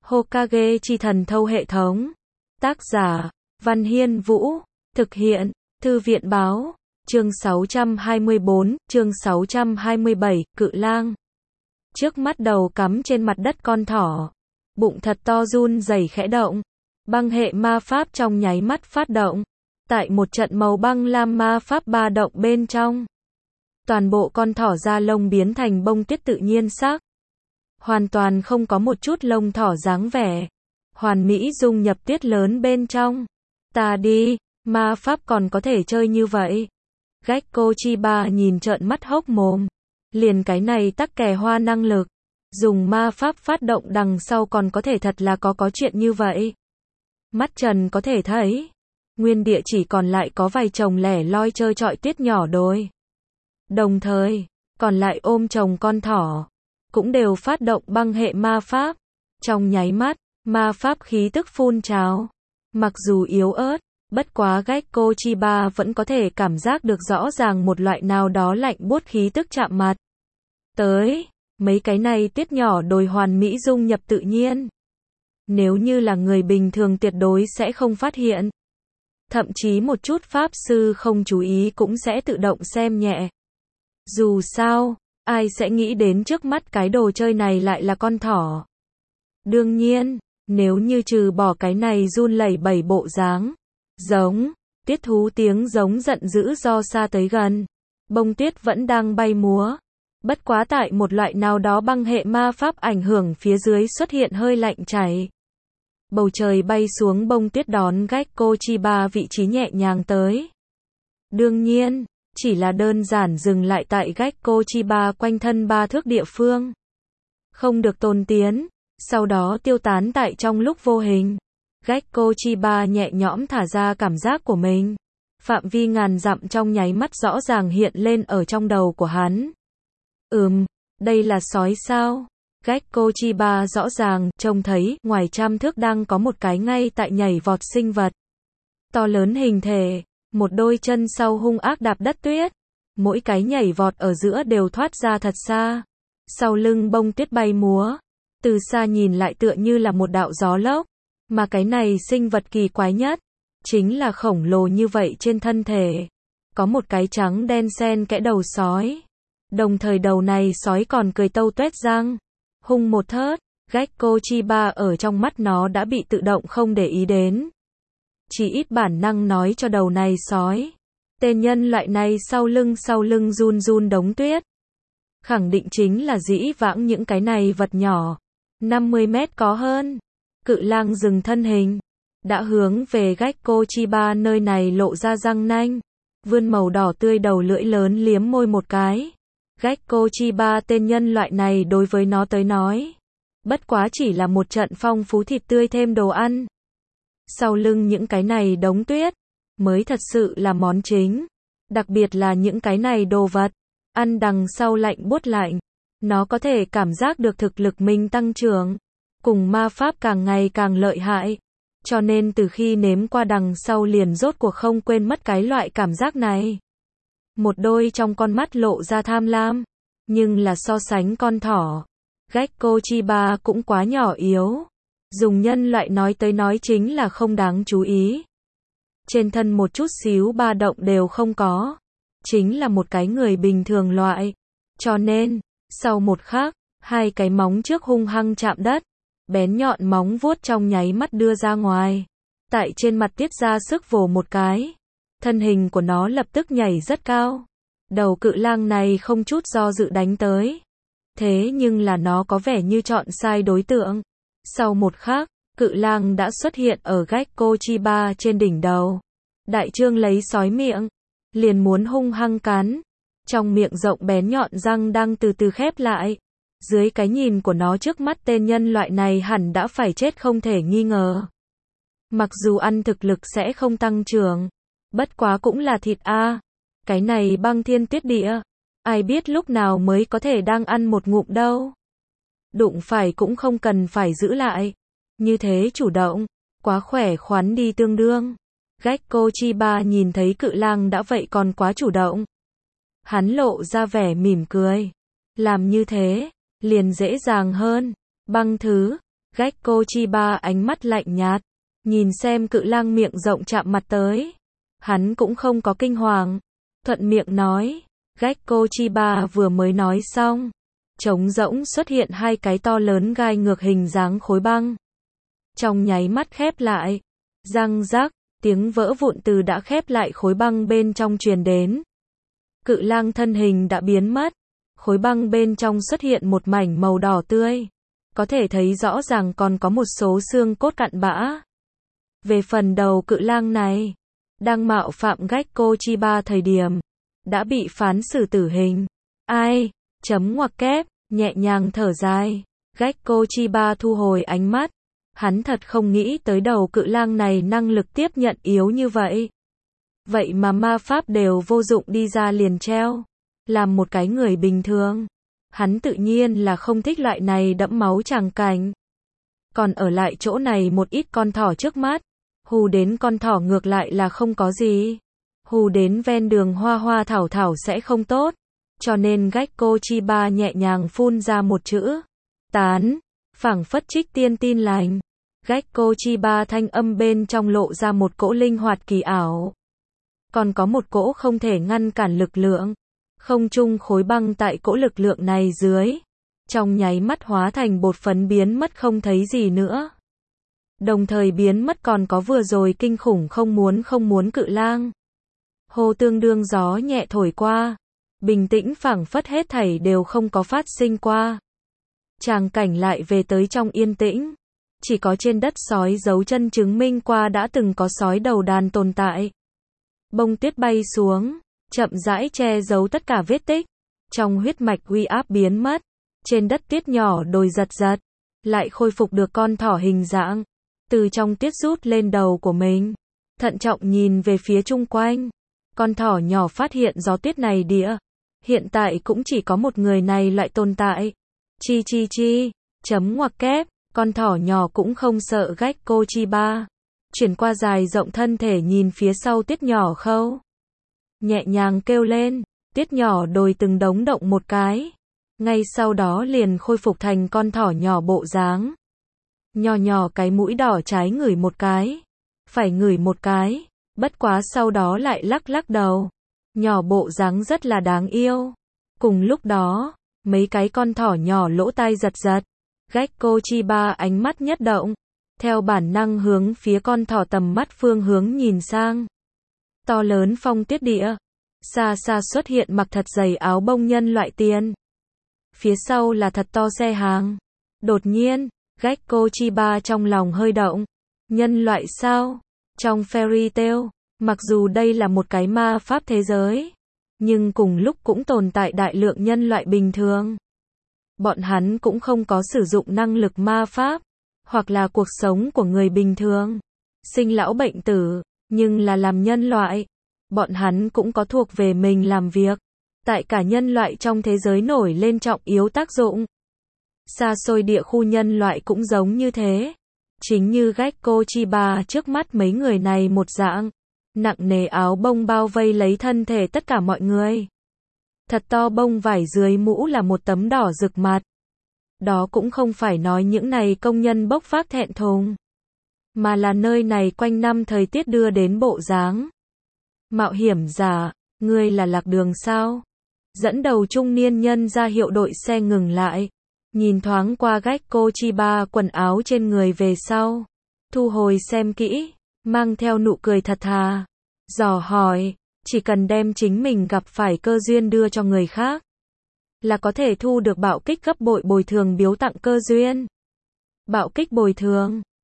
Hokage chi thần thâu hệ thống. Tác giả, Văn Hiên Vũ. Thực hiện, Thư viện báo. Chương 624, chương 627, Cự lang. Trước mắt đầu cắm trên mặt đất con thỏ. Bụng thật to run rẩy khẽ động. Băng hệ ma pháp trong nháy mắt phát động. Tại một trận màu băng lam ma pháp ba động bên trong. Toàn bộ con thỏ da lông biến thành bông tuyết tự nhiên sắc. Hoàn toàn không có một chút lông thỏ dáng vẻ. Hoàn mỹ dung nhập tuyết lớn bên trong. Ta đi, ma pháp còn có thể chơi như vậy. Gekko Chiba nhìn trợn mắt hốc mồm. Liền cái này tắc kè hoa năng lực. Dùng ma pháp phát động đằng sau còn có thể thật là có chuyện như vậy. Mắt trần có thể thấy. Nguyên địa chỉ còn lại có vài chồng lẻ loi chơi trọi tuyết nhỏ đôi. Đồng thời, còn lại ôm chồng con thỏ. Cũng đều phát động băng hệ ma pháp. Trong nháy mắt, ma pháp khí tức phun trào. Mặc dù yếu ớt, bất quá Gekko Chiba vẫn có thể cảm giác được rõ ràng một loại nào đó lạnh buốt khí tức chạm mặt. Tới, mấy cái này tuyết nhỏ đồi hoàn mỹ dung nhập tự nhiên. Nếu như là người bình thường tuyệt đối sẽ không phát hiện. Thậm chí một chút pháp sư không chú ý cũng sẽ tự động xem nhẹ. Dù sao, ai sẽ nghĩ đến trước mắt cái đồ chơi này lại là con thỏ. Đương nhiên, nếu như trừ bỏ cái này run lẩy bẩy bộ dáng, giống, tuyết thú tiếng giống giận dữ do xa tới gần, bông tuyết vẫn đang bay múa. Bất quá tại một loại nào đó băng hệ ma pháp ảnh hưởng phía dưới xuất hiện hơi lạnh chảy. Bầu trời bay xuống bông tuyết đón Gekko Chiba vị trí nhẹ nhàng tới. Đương nhiên, chỉ là đơn giản dừng lại tại Gekko Chiba quanh thân 3 thước địa phương. Không được tôn tiến, sau đó tiêu tán tại trong lúc vô hình. Gekko Chiba nhẹ nhõm thả ra cảm giác của mình. Phạm vi ngàn dặm trong nháy mắt rõ ràng hiện lên ở trong đầu của hắn. Đây là sói sao? Gekko Chiba rõ ràng trông thấy ngoài 100 thước đang có một cái ngay tại nhảy vọt sinh vật. To lớn hình thể, một đôi chân sau hung ác đạp đất tuyết. Mỗi cái nhảy vọt ở giữa đều thoát ra thật xa. Sau lưng bông tuyết bay múa. Từ xa nhìn lại tựa như là một đạo gió lốc. Mà cái này sinh vật kỳ quái nhất. Chính là khổng lồ như vậy trên thân thể. Có một cái trắng đen xen kẽ đầu sói. Đồng thời đầu này sói còn cười tâu tuét răng. Hung một thớt, Gekko Chiba ở trong mắt nó đã bị tự động không để ý đến. Chỉ ít bản năng nói cho đầu này sói. Tên nhân loại này sau lưng run run đống tuyết. Khẳng định chính là dĩ vãng những cái này vật nhỏ. 50 mét có hơn. Cự lang dừng thân hình. Đã hướng về Gekko Chiba nơi này lộ ra răng nanh. Vươn màu đỏ tươi đầu lưỡi lớn liếm môi một cái. Gekko Chiba tên nhân loại này đối với nó tới nói. Bất quá chỉ là một trận phong phú thịt tươi thêm đồ ăn. Sau lưng những cái này đống tuyết. Mới thật sự là món chính. Đặc biệt là những cái này đồ vật. Ăn đằng sau lạnh buốt lạnh. Nó có thể cảm giác được thực lực mình tăng trưởng. Cùng ma pháp càng ngày càng lợi hại. Cho nên từ khi nếm qua đằng sau liền rốt cuộc không quên mất cái loại cảm giác này. Một đôi trong con mắt lộ ra tham lam. Nhưng là so sánh con thỏ. Gekko Chiba cũng quá nhỏ yếu. Dùng nhân loại nói tới nói chính là không đáng chú ý. Trên thân một chút xíu ba động đều không có. Chính là một cái người bình thường loại. Cho nên, sau một khắc, hai cái móng trước hung hăng chạm đất. Bén nhọn móng vuốt trong nháy mắt đưa ra ngoài. Tại trên mặt tiết ra sức vồ một cái. Thân hình của nó lập tức nhảy rất cao. Đầu cự lang này không chút do dự đánh tới. Thế nhưng là nó có vẻ như chọn sai đối tượng. Sau một khắc, cự lang đã xuất hiện ở Gekko Chiba trên đỉnh đầu. Đại trương lấy sói miệng. Liền muốn hung hăng cắn. Trong miệng rộng bén nhọn răng đang từ từ khép lại. Dưới cái nhìn của nó trước mắt tên nhân loại này hẳn đã phải chết không thể nghi ngờ. Mặc dù ăn thực lực sẽ không tăng trưởng. Bất quá cũng là thịt a. Cái này băng thiên tuyết địa. Ai biết lúc nào mới có thể đang ăn một ngụm đâu. Đụng phải cũng không cần phải giữ lại. Như thế chủ động. Quá khỏe khoắn đi tương đương. Gekko Chiba nhìn thấy cự lang đã vậy còn quá chủ động. Hắn lộ ra vẻ mỉm cười. Làm như thế, liền dễ dàng hơn. Băng thứ. Gekko Chiba ánh mắt lạnh nhạt, nhìn xem cự lang miệng rộng chạm mặt tới. Hắn cũng không có kinh hoàng, thuận miệng nói. Gekko Chiba vừa mới nói xong, trống rỗng xuất hiện hai cái to lớn gai ngược hình dáng khối băng. Trong nháy mắt khép lại, răng rắc, tiếng vỡ vụn từ đã khép lại khối băng bên trong truyền đến. Cự lang thân hình đã biến mất, khối băng bên trong xuất hiện một mảnh màu đỏ tươi. Có thể thấy rõ ràng còn có một số xương cốt cặn bã. Về phần đầu cự lang này, đang mạo phạm Gekko Chiba thời điểm, đã bị phán xử tử hình. Ai, chấm ngoặc kép, nhẹ nhàng thở dài. Gekko Chiba thu hồi ánh mắt. Hắn thật không nghĩ tới đầu cự lang này năng lực tiếp nhận yếu như vậy. Vậy mà ma pháp đều vô dụng đi ra liền treo. Làm một cái người bình thường, hắn tự nhiên là không thích loại này đẫm máu tràng cảnh. Còn ở lại chỗ này một ít con thỏ trước mắt, hù đến con thỏ ngược lại là không có gì. Hù đến ven đường hoa hoa thảo thảo sẽ không tốt. Cho nên Gekko Chiba nhẹ nhàng phun ra một chữ. Tán, phảng phất trích tiên tin lành. Gekko Chiba thanh âm bên trong lộ ra một cỗ linh hoạt kỳ ảo. Còn có một cỗ không thể ngăn cản lực lượng. Không trung khối băng tại cỗ lực lượng này dưới, trong nháy mắt hóa thành bột phấn biến mất không thấy gì nữa. Đồng thời biến mất còn có vừa rồi kinh khủng không muốn cự lang. Hồ tương đương gió nhẹ thổi qua, bình tĩnh phảng phất hết thảy đều không có phát sinh qua. Tràng cảnh lại về tới trong yên tĩnh, chỉ có trên đất sói dấu chân chứng minh qua đã từng có sói đầu đàn tồn tại. Bông tuyết bay xuống, chậm rãi che giấu tất cả vết tích. Trong huyết mạch uy áp biến mất, trên đất tuyết nhỏ đồi giật giật, lại khôi phục được con thỏ hình dạng. Từ trong tuyết rút lên đầu của mình, thận trọng nhìn về phía chung quanh. Con thỏ nhỏ phát hiện gió tuyết này địa, hiện tại cũng chỉ có một người này lại tồn tại. Chi chi chi, chấm ngoặc kép, con thỏ nhỏ cũng không sợ Gekko Chiba. Chuyển qua dài rộng thân thể nhìn phía sau tuyết nhỏ khâu. Nhẹ nhàng kêu lên, tuyết nhỏ đồi từng đống động một cái. Ngay sau đó liền khôi phục thành con thỏ nhỏ bộ dáng. Nhỏ nhỏ cái mũi đỏ trái ngửi một cái, phải ngửi một cái, bất quá sau đó lại lắc lắc đầu. Nhỏ bộ dáng rất là đáng yêu. Cùng lúc đó, mấy cái con thỏ nhỏ lỗ tai giật giật. Gekko Chiba ánh mắt nhất động, theo bản năng hướng phía con thỏ tầm mắt phương hướng nhìn sang. To lớn phong tuyết địa, xa xa xuất hiện mặc thật dày áo bông nhân loại tiền. Phía sau là thật to xe hàng. Đột nhiên, Gekko Chiba trong lòng hơi động. Nhân loại sao? Trong fairy tale, mặc dù đây là một cái ma pháp thế giới, nhưng cùng lúc cũng tồn tại đại lượng nhân loại bình thường. Bọn hắn cũng không có sử dụng năng lực ma pháp, hoặc là cuộc sống của người bình thường, sinh lão bệnh tử, nhưng là làm nhân loại. Bọn hắn cũng có thuộc về mình làm việc, tại cả nhân loại trong thế giới nổi lên trọng yếu tác dụng. Xa xôi địa khu nhân loại cũng giống như thế. Chính như Gekko Chiba trước mắt mấy người này một dạng, nặng nề áo bông bao vây lấy thân thể tất cả mọi người. Thật to bông vải dưới mũ là một tấm đỏ rực mặt. Đó cũng không phải nói những này công nhân bốc vác thẹn thùng, mà là nơi này quanh năm thời tiết đưa đến bộ dáng. Mạo hiểm giả, ngươi là lạc đường sao? Dẫn đầu trung niên nhân ra hiệu đội xe ngừng lại, nhìn thoáng qua Gekko Chiba quần áo trên người về sau, thu hồi xem kỹ, mang theo nụ cười thật thà, dò hỏi, chỉ cần đem chính mình gặp phải cơ duyên đưa cho người khác, là có thể thu được bạo kích gấp bội bồi thường biếu tặng cơ duyên. Bạo kích bồi thường,